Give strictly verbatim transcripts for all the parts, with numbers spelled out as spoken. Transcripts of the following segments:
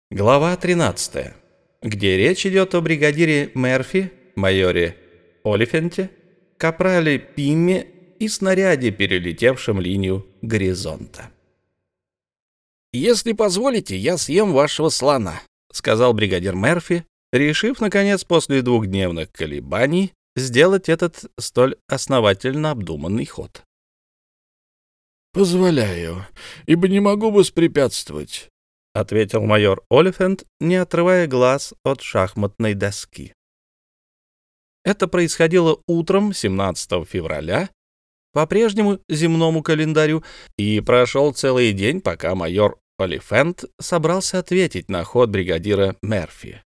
Глава тринадцатая, где речь идет о бригадире Мерфи, майоре Олифенте, капрале Пимме и снаряде, перелетевшем линию горизонта. «Если позволите, я съем вашего слона», — сказал бригадир Мерфи, решив, наконец, после двухдневных колебаний, сделать этот столь основательно обдуманный ход. «Позволяю, ибо не могу воспрепятствовать», — ответил майор Олифент, не отрывая глаз от шахматной доски. Это происходило утром семнадцатого февраля, по прежнему земному календарю, и прошел целый день, пока майор Олифент собрался ответить на ход бригадира Мерфи.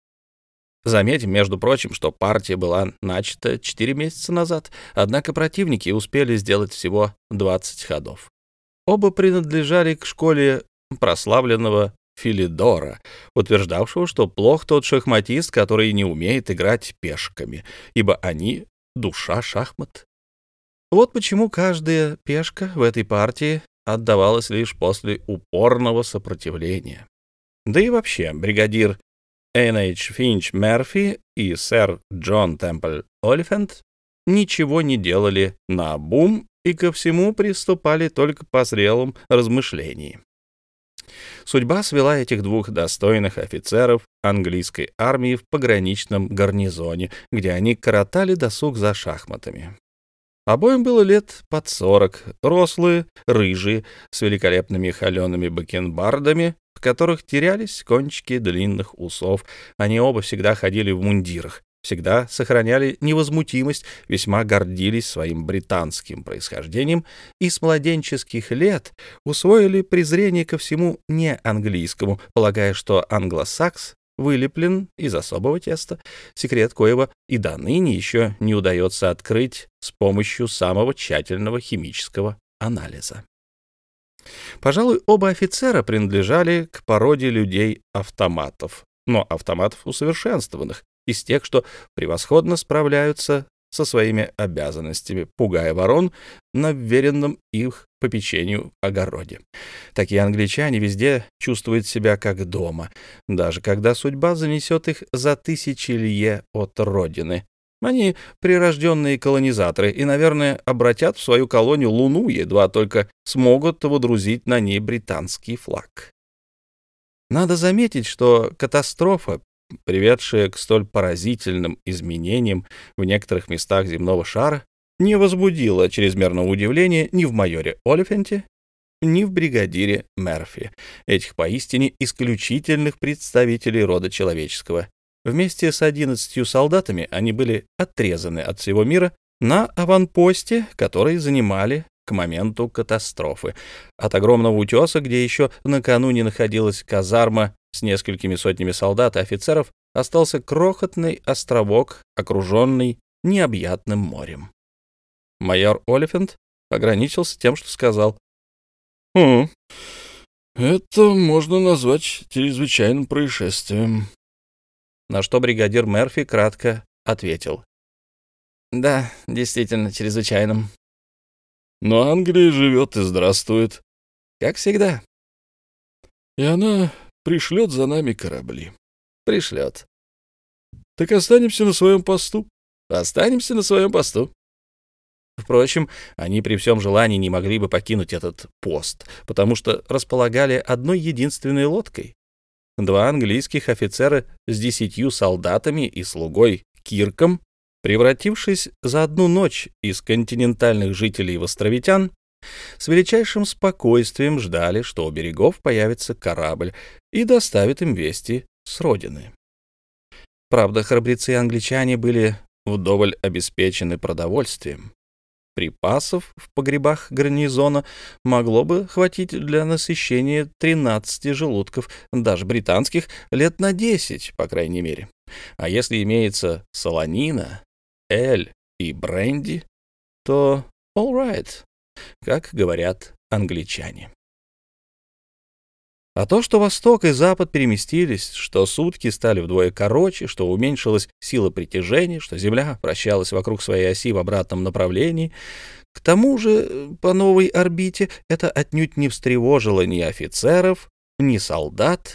Заметим, между прочим, что партия была начата четыре месяца назад, однако противники успели сделать всего двадцать ходов. Оба принадлежали к школе прославленного Филидора, утверждавшего, что плох тот шахматист, который не умеет играть пешками, ибо они — душа шахмат. Вот почему каждая пешка в этой партии отдавалась лишь после упорного сопротивления. Да и вообще, бригадир Эн Эйч Финч Мерфи и сэр Джон Темпль Олифент ничего не делали наобум и ко всему приступали только по зрелым размышлениям. Судьба свела этих двух достойных офицеров английской армии в пограничном гарнизоне, где они коротали досуг за шахматами. Обоим было лет под сорок, рослые, рыжие, с великолепными холеными бакенбардами, в которых терялись кончики длинных усов. Они оба всегда ходили в мундирах, всегда сохраняли невозмутимость, весьма гордились своим британским происхождением и с младенческих лет усвоили презрение ко всему неанглийскому, полагая, что англосакс вылеплен из особого теста, секрет коего и до ныне еще не удается открыть с помощью самого тщательного химического анализа. Пожалуй, оба офицера принадлежали к породе людей-автоматов, но автоматов усовершенствованных, из тех, что превосходно справляются со своими обязанностями, пугая ворон на вверенном их попечению огороде. Такие англичане везде чувствуют себя как дома, даже когда судьба занесет их за тысячи лье от родины. Они прирожденные колонизаторы и, наверное, обратят в свою колонию Луну, едва только смогут водрузить на ней британский флаг. Надо заметить, что катастрофа, приведшая к столь поразительным изменениям в некоторых местах земного шара, не возбудила чрезмерного удивления ни в майоре Олифенте, ни в бригадире Мерфи, этих поистине исключительных представителей рода человеческого. Вместе с одиннадцатью солдатами они были отрезаны от всего мира на аванпосте, который занимали к моменту катастрофы. От огромного утеса, где еще накануне находилась казарма с несколькими сотнями солдат и офицеров, остался крохотный островок, окруженный необъятным морем. Майор Олифент ограничился тем, что сказал: «Хм, это можно назвать чрезвычайным происшествием». На что бригадир Мерфи кратко ответил: «Да, действительно, чрезвычайным». «Но Англия живет и здравствует». «Как всегда». «И она пришлет за нами корабли». «Пришлет». «Так останемся на своем посту». «Останемся на своем посту». Впрочем, они при всем желании не могли бы покинуть этот пост, потому что располагали одной единственной лодкой. Два английских офицера с десятью солдатами и слугой Кирком, превратившись за одну ночь из континентальных жителей в островитян, с величайшим спокойствием ждали, что у берегов появится корабль и доставит им вести с родины. Правда, храбрецы-англичане были вдоволь обеспечены продовольствием. Припасов в погребах гарнизона могло бы хватить для насыщения тринадцати желудков, даже британских, лет на десять, по крайней мере. А если имеется солонина, эль и бренди, то all right, как говорят англичане. А то, что Восток и Запад переместились, что сутки стали вдвое короче, что уменьшилась сила притяжения, что Земля вращалась вокруг своей оси в обратном направлении, к тому же по новой орбите, это отнюдь не встревожило ни офицеров, ни солдат,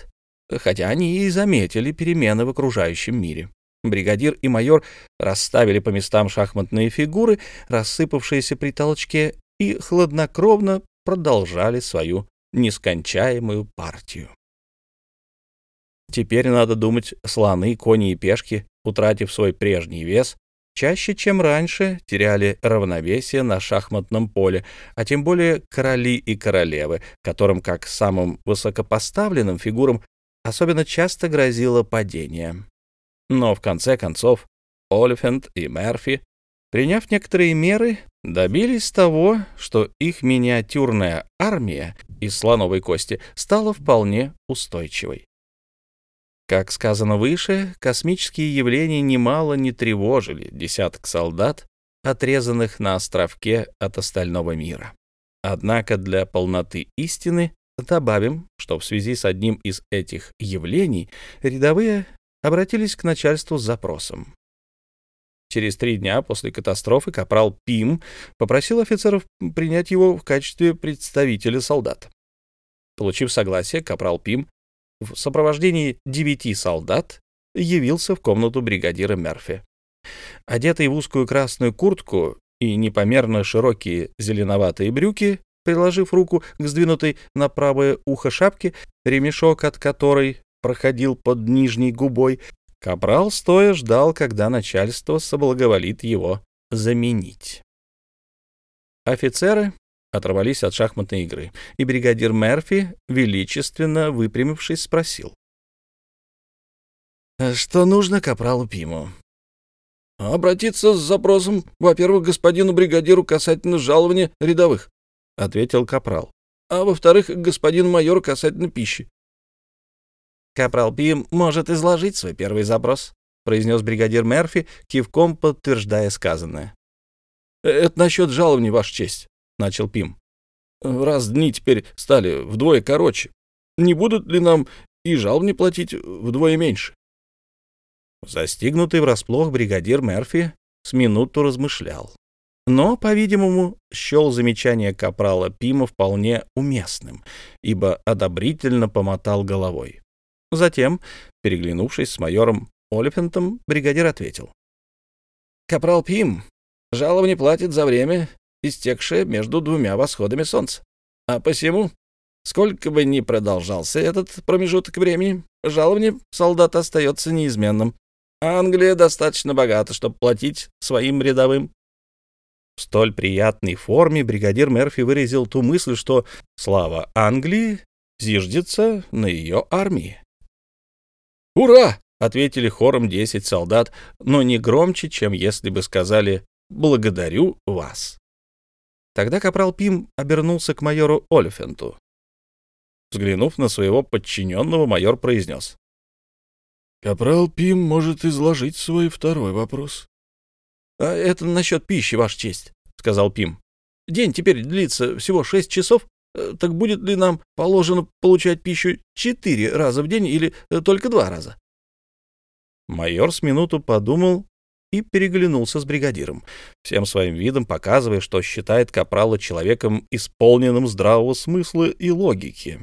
хотя они и заметили перемены в окружающем мире. Бригадир и майор расставили по местам шахматные фигуры, рассыпавшиеся при толчке, и хладнокровно продолжали свою нескончаемую партию. Теперь, надо думать, слоны, кони и пешки, утратив свой прежний вес, чаще, чем раньше, теряли равновесие на шахматном поле, а тем более короли и королевы, которым, как самым высокопоставленным фигурам, особенно часто грозило падение. Но, в конце концов, Олифант и Мерфи, приняв некоторые меры, добились того, что их миниатюрная армия из слоновой кости стала вполне устойчивой. Как сказано выше, космические явления немало не тревожили десяток солдат, отрезанных на островке от остального мира. Однако для полноты истины добавим, что в связи с одним из этих явлений рядовые обратились к начальству с запросом. Через три дня после катастрофы капрал Пим попросил офицеров принять его в качестве представителя солдат. Получив согласие, капрал Пим в сопровождении девяти солдат явился в комнату бригадира Мерфи. Одетый в узкую красную куртку и непомерно широкие зеленоватые брюки, приложив руку к сдвинутой на правое ухо шапке, ремешок от которой проходил под нижней губой, капрал стоя ждал, когда начальство соблаговолит его заменить. Офицеры оторвались от шахматной игры, и бригадир Мерфи, величественно выпрямившись, спросил: «Что нужно капралу Пиму?» «Обратиться с запросом, во-первых, господину бригадиру касательно жалования рядовых», — ответил капрал, «а во-вторых, господину майору касательно пищи». «Капрал Пим может изложить свой первый запрос», — произнес бригадир Мерфи, кивком подтверждая сказанное. «Это насчет жалований, Ваша честь», — начал Пим. «Раз дни теперь стали вдвое короче, не будут ли нам и жаловни платить вдвое меньше?» Застигнутый врасплох бригадир Мерфи с минуту размышлял, но, по-видимому, счел замечание капрала Пима вполне уместным, ибо одобрительно помотал головой. Затем, переглянувшись с майором Олифантом, бригадир ответил: «Капрал Пим жалование платит за время, истекшее между двумя восходами солнца. А посему, сколько бы ни продолжался этот промежуток времени, жалование солдата остается неизменным. Англия достаточно богата, чтобы платить своим рядовым». В столь приятной форме бригадир Мерфи выразил ту мысль, что слава Англии зиждется на ее армии. «Ура!» — ответили хором десять солдат, но не громче, чем если бы сказали «благодарю вас». Тогда капрал Пим обернулся к майору Олифанту. Взглянув на своего подчиненного, майор произнес: «Капрал Пим может изложить свой второй вопрос». — А это насчет пищи, Ваша честь, — сказал Пим. — День теперь длится всего шесть часов, так будет ли нам положено получать пищу четыре раза в день или только два раза? Майор с минуту подумал и переглянулся с бригадиром, всем своим видом показывая, что считает капрала человеком, исполненным здравого смысла и логики.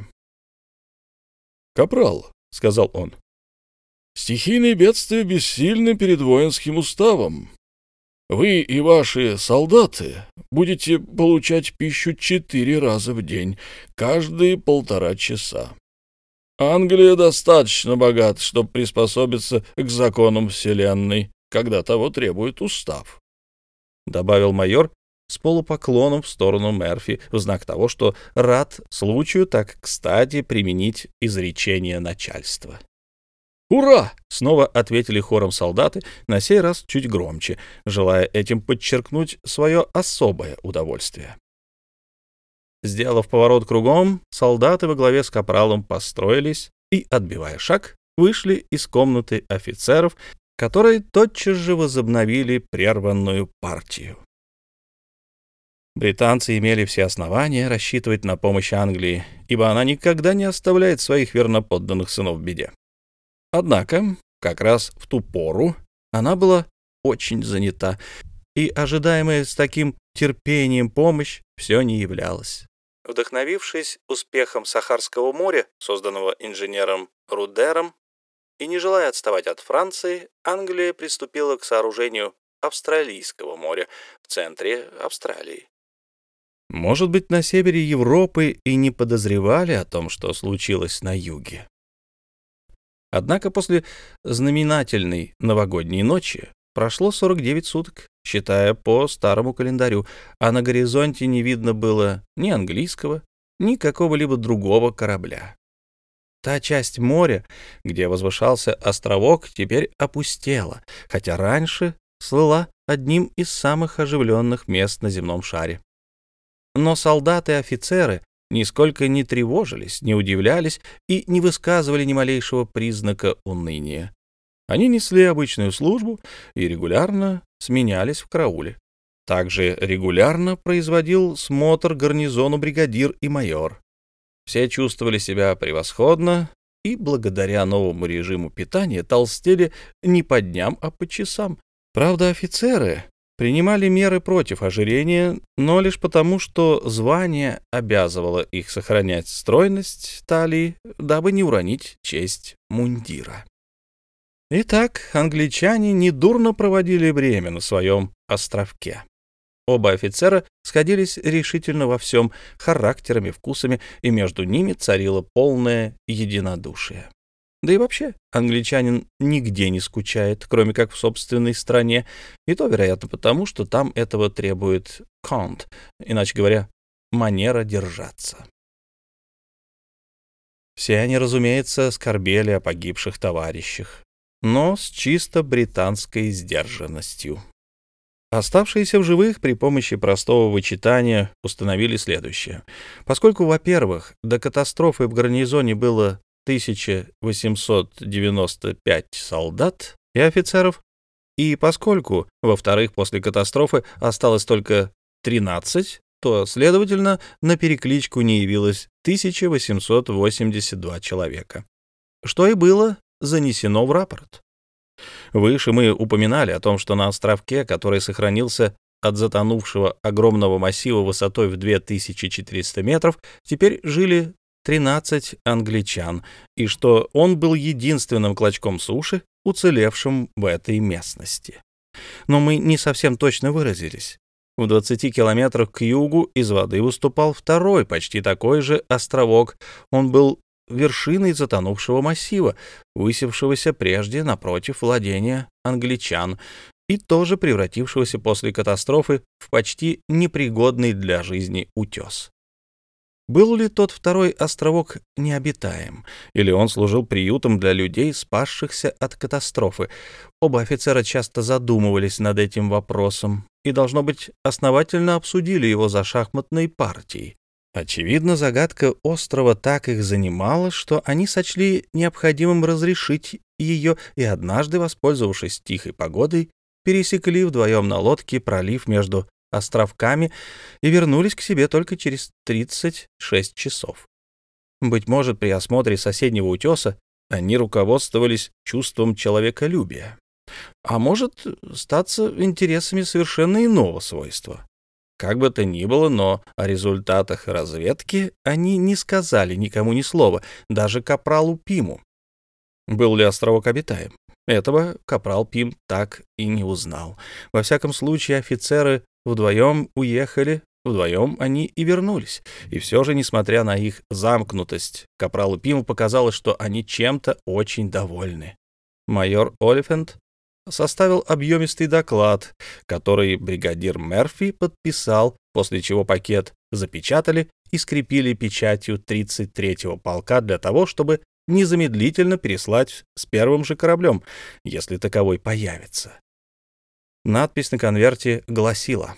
«Капрал», — сказал он, — «стихийные бедствия бессильны перед воинским уставом. Вы и ваши солдаты будете получать пищу четыре раза в день, каждые полтора часа. Англия достаточно богата, чтобы приспособиться к законам Вселенной, когда того требует устав», — добавил майор с полупоклоном в сторону Мерфи в знак того, что рад случаю так кстати применить изречение начальства. «Ура!» — снова ответили хором солдаты, на сей раз чуть громче, желая этим подчеркнуть свое особое удовольствие. Сделав поворот кругом, солдаты во главе с капралом построились и, отбивая шаг, вышли из комнаты офицеров, которые тотчас же возобновили прерванную партию. Британцы имели все основания рассчитывать на помощь Англии, ибо она никогда не оставляет своих верноподданных сынов в беде. Однако, как раз в ту пору она была очень занята, и ожидаемая с таким терпением помощь все не являлась. Вдохновившись успехом Сахарского моря, созданного инженером Рудером, и не желая отставать от Франции, Англия приступила к сооружению Австралийского моря в центре Австралии. Может быть, на севере Европы и не подозревали о том, что случилось на юге. Однако после знаменательной новогодней ночи прошло сорок девять суток, считая по старому календарю, а на горизонте не видно было ни английского, ни какого-либо другого корабля. Та часть моря, где возвышался островок, теперь опустела, хотя раньше слыла одним из самых оживленных мест на земном шаре. Но солдаты и офицеры нисколько не тревожились, не удивлялись и не высказывали ни малейшего признака уныния. Они несли обычную службу и регулярно сменялись в карауле. Также регулярно производил смотр гарнизону бригадир и майор. Все чувствовали себя превосходно и благодаря новому режиму питания толстели не по дням, а по часам. Правда, офицеры принимали меры против ожирения, но лишь потому, что звание обязывало их сохранять стройность талии, дабы не уронить честь мундира. Итак, англичане недурно проводили время на своем островке. Оба офицера сходились решительно во всем, характерами, вкусами, и между ними царило полное единодушие. Да и вообще, англичанин нигде не скучает, кроме как в собственной стране, и то, вероятно, потому, что там этого требует «конт», иначе говоря, манера держаться. Все они, разумеется, скорбели о погибших товарищах, но с чисто британской сдержанностью. Оставшиеся в живых при помощи простого вычитания установили следующее. Поскольку, во-первых, до катастрофы в гарнизоне было тысяча восемьсот девяносто пять солдат и офицеров, и поскольку, во-вторых, после катастрофы осталось только тринадцать, то, следовательно, на перекличку не явилось тысяча восемьсот восемьдесят два человека, что и было занесено в рапорт. Выше мы упоминали о том, что на островке, который сохранился от затонувшего огромного массива высотой в две тысячи четыреста метров, теперь жили тринадцать англичан, и что он был единственным клочком суши, уцелевшим в этой местности. Но мы не совсем точно выразились. В двадцати километрах к югу из воды выступал второй, почти такой же островок. Он был вершиной затонувшего массива, высевшегося прежде напротив владения англичан и тоже превратившегося после катастрофы в почти непригодный для жизни утес. Был ли тот второй островок необитаем, или он служил приютом для людей, спасшихся от катастрофы? Оба офицера часто задумывались над этим вопросом и, должно быть, основательно обсудили его за шахматной партией. Очевидно, загадка острова так их занимала, что они сочли необходимым разрешить ее и однажды, воспользовавшись тихой погодой, пересекли вдвоем на лодке пролив между островками и вернулись к себе только через тридцать шесть часов. Быть может, при осмотре соседнего утеса они руководствовались чувством человеколюбия, а может, статься интересами совершенно иного свойства. Как бы то ни было, но о результатах разведки они не сказали никому ни слова, даже капралу Пиму. Был ли островок обитаем? Этого капрал Пим так и не узнал. Во всяком случае, офицеры вдвоем уехали, вдвоем они и вернулись. И все же, несмотря на их замкнутость, капралу Пиму показалось, что они чем-то очень довольны. Майор Олифант составил объемистый доклад, который бригадир Мерфи подписал, после чего пакет запечатали и скрепили печатью тридцать третьего полка для того, чтобы незамедлительно переслать с первым же кораблем, если таковой появится. Надпись на конверте гласила: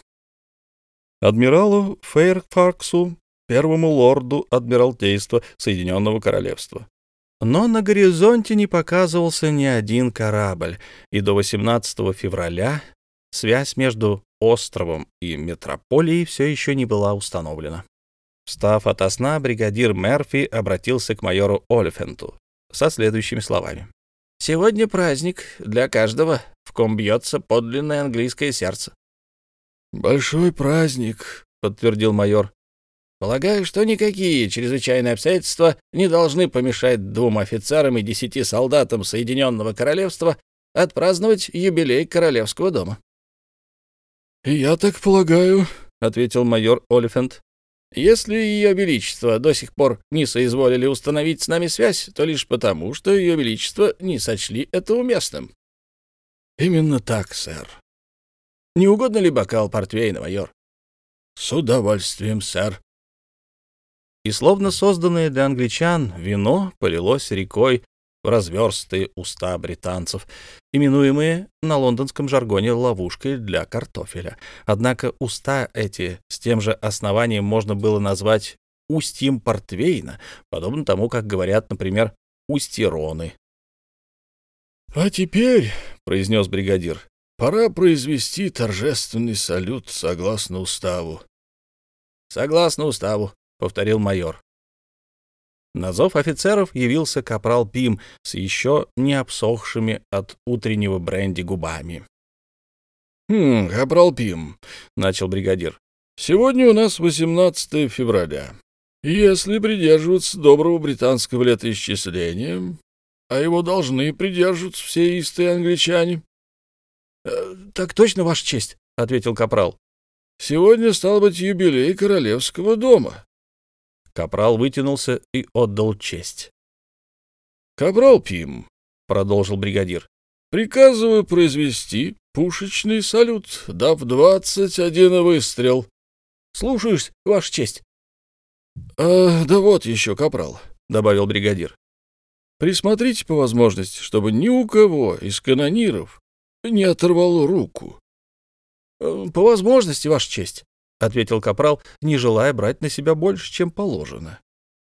«Адмиралу Фейрфаксу, первому лорду Адмиралтейства Соединенного Королевства». Но на горизонте не показывался ни один корабль, и до восемнадцатого февраля связь между островом и метрополией все еще не была установлена. Встав ото сна, бригадир Мерфи обратился к майору Олифанту со следующими словами. «Сегодня праздник для каждого, в ком бьется подлинное английское сердце». «Большой праздник», — подтвердил майор. Полагаю, что никакие чрезвычайные обстоятельства не должны помешать двум офицерам и десяти солдатам Соединенного Королевства отпраздновать юбилей Королевского дома». «И я так полагаю», — ответил майор Олифант. «Если Ее Величество до сих пор не соизволили установить с нами связь, то лишь потому, что Ее Величество не сочли это уместным». «Именно так, сэр». «Не угодно ли бокал портвейна, майор?» «С удовольствием, сэр». И словно созданное для англичан, вино полилось рекой в разверстые уста британцев, именуемые на лондонском жаргоне ловушкой для картофеля. Однако уста эти с тем же основанием можно было назвать устьем портвейна, подобно тому, как говорят, например, устье Роны. «А теперь, — произнес бригадир, — пора произвести торжественный салют согласно уставу». «Согласно уставу», — повторил майор. На зов офицеров явился капрал Пим с еще не обсохшими от утреннего бренди губами. «Хм, капрал Пим», — начал бригадир, — «сегодня у нас восемнадцатое февраля. Если придерживаться доброго британского летоисчисления, а его должны придерживаться все истые англичане». «Э, «Так точно, Ваша честь», — ответил капрал. «Сегодня стал быть юбилей Королевского дома». Капрал вытянулся и отдал честь. «Капрал Пим», — продолжил бригадир, — «приказываю произвести пушечный салют, дав двадцать один выстрел». «Слушаюсь, Ваша честь». А, «Да вот еще, капрал», — добавил бригадир. «Присмотрите по возможности, чтобы ни у кого из канониров не оторвало руку». «По возможности, Ваша честь», — ответил капрал, не желая брать на себя больше, чем положено.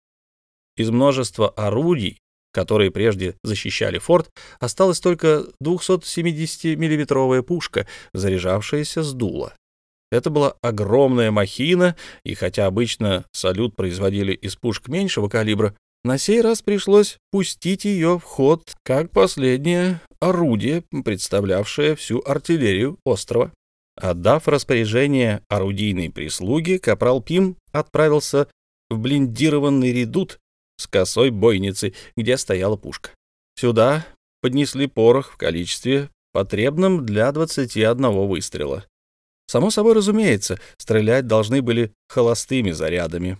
Из множества орудий, которые прежде защищали форт, осталась только двухсотсемидесятимиллиметровая пушка, заряжавшаяся с дула. Это была огромная махина, и хотя обычно салют производили из пушек меньшего калибра, на сей раз пришлось пустить ее в ход как последнее орудие, представлявшее всю артиллерию острова. Отдав распоряжение орудийной прислуге, капрал Пим отправился в блиндированный редут с косой бойницей, где стояла пушка. Сюда поднесли порох в количестве, потребном для двадцати одного выстрела. Само собой разумеется, стрелять должны были холостыми зарядами.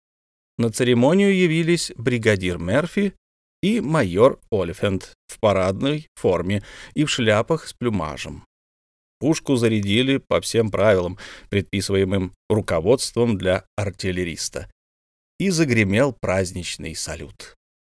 На церемонию явились бригадир Мерфи и майор Олифант в парадной форме и в шляпах с плюмажем. Пушку зарядили по всем правилам, предписываемым руководством для артиллериста, и загремел праздничный салют.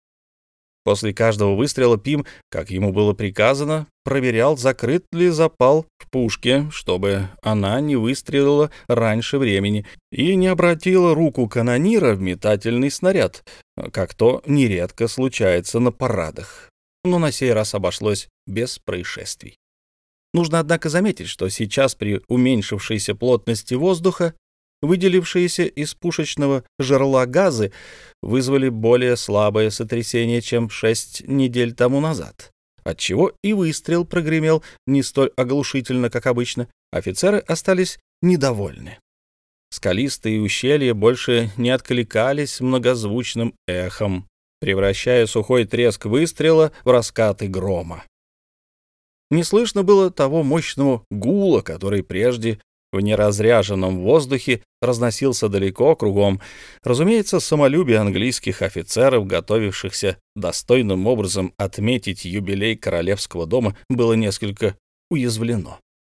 После каждого выстрела Пим, как ему было приказано, проверял, закрыт ли запал в пушке, чтобы она не выстрелила раньше времени и не обратила руку канонира в метательный снаряд, как то нередко случается на парадах. Но на сей раз обошлось без происшествий. Нужно, однако, заметить, что сейчас при уменьшившейся плотности воздуха выделившиеся из пушечного жерла газы вызвали более слабое сотрясение, чем шесть недель тому назад, отчего и выстрел прогремел не столь оглушительно, как обычно. Офицеры остались недовольны. Скалистые ущелья больше не откликались многозвучным эхом, превращая сухой треск выстрела в раскаты грома. Не слышно было того мощного гула, который прежде в неразряженном воздухе разносился далеко кругом. Разумеется, самолюбие английских офицеров, готовившихся достойным образом отметить юбилей Королевского дома, было несколько уязвлено.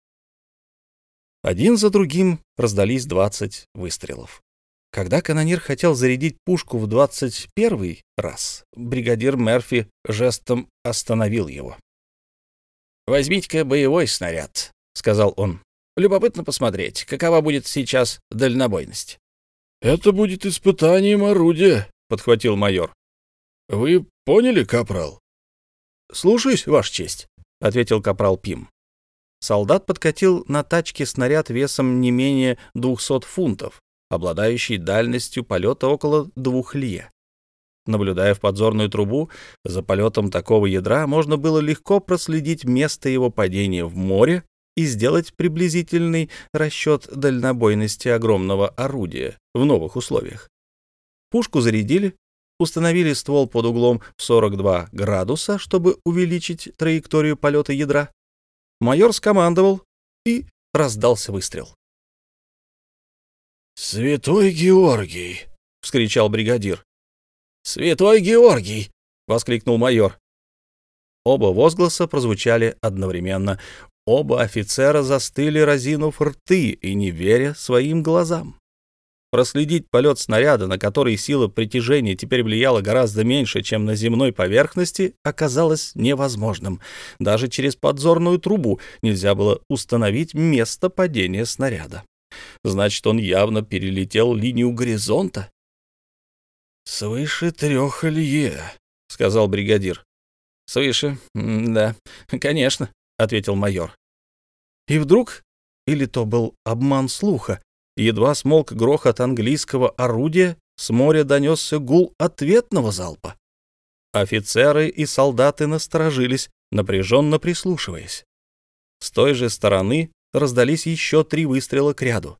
Один за другим раздались двадцать выстрелов. Когда канонир хотел зарядить пушку в двадцать первый раз, бригадир Мерфи жестом остановил его. «Возьмите-ка боевой снаряд», — сказал он. «Любопытно посмотреть, какова будет сейчас дальнобойность». «Это будет испытанием орудия», — подхватил майор. «Вы поняли, капрал?» «Слушаюсь, Ваша честь», — ответил капрал Пим. Солдат подкатил на тачке снаряд весом не менее двухсот фунтов, обладающий дальностью полета около двух лье. Наблюдая в подзорную трубу за полетом такого ядра, можно было легко проследить место его падения в море и сделать приблизительный расчет дальнобойности огромного орудия в новых условиях. Пушку зарядили, установили ствол под углом в сорок два градуса, чтобы увеличить траекторию полета ядра. Майор скомандовал, и раздался выстрел. «Святой Георгий!» — вскричал бригадир. «Святой Георгий!» — воскликнул майор. Оба возгласа прозвучали одновременно. Оба офицера застыли, разинув рты и не веря своим глазам. Проследить полет снаряда, на который сила притяжения теперь влияла гораздо меньше, чем на земной поверхности, оказалось невозможным. Даже через подзорную трубу нельзя было установить место падения снаряда. Значит, он явно перелетел линию горизонта. «Свыше трех лье», — сказал бригадир. «Свыше, да, конечно», — ответил майор. И вдруг, или то был обман слуха, едва смолк грохот английского орудия, с моря донесся гул ответного залпа. Офицеры и солдаты насторожились, напряженно прислушиваясь. С той же стороны раздались еще три выстрела кряду.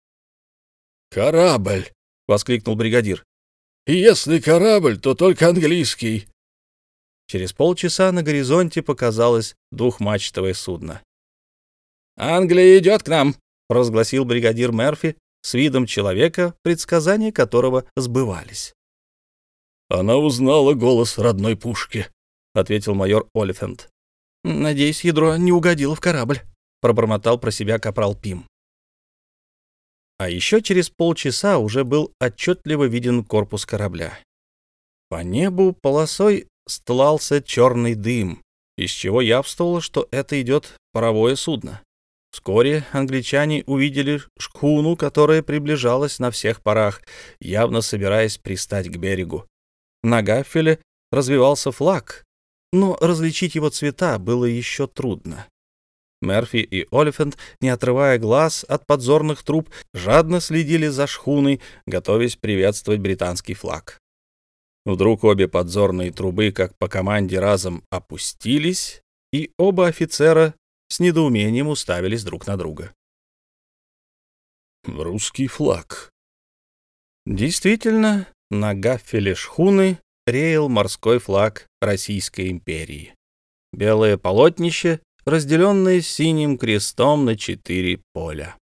«Корабль!» — воскликнул бригадир. «И если корабль, то только английский». Через полчаса на горизонте показалось двухмачтовое судно. «Англия идет к нам!» — провозгласил бригадир Мерфи с видом человека, предсказания которого сбывались. «Она узнала голос родной пушки», — ответил майор Олифант. «Надеюсь, ядро не угодило в корабль», — пробормотал про себя капрал Пим. А еще через полчаса уже был отчетливо виден корпус корабля. По небу полосой стлался черный дым, из чего явствовало, что это идет паровое судно. Вскоре англичане увидели шхуну, которая приближалась на всех парах, явно собираясь пристать к берегу. На гафеле развивался флаг, но различить его цвета было еще трудно. Мерфи и Олифант, не отрывая глаз от подзорных труб, жадно следили за шхуной, готовясь приветствовать британский флаг. Вдруг обе подзорные трубы, как по команде, разом опустились, и оба офицера с недоумением уставились друг на друга. «Русский флаг». Действительно, на гафеле шхуны реял морской флаг Российской империи. Белое полотнище, разделенное синим крестом на четыре поля.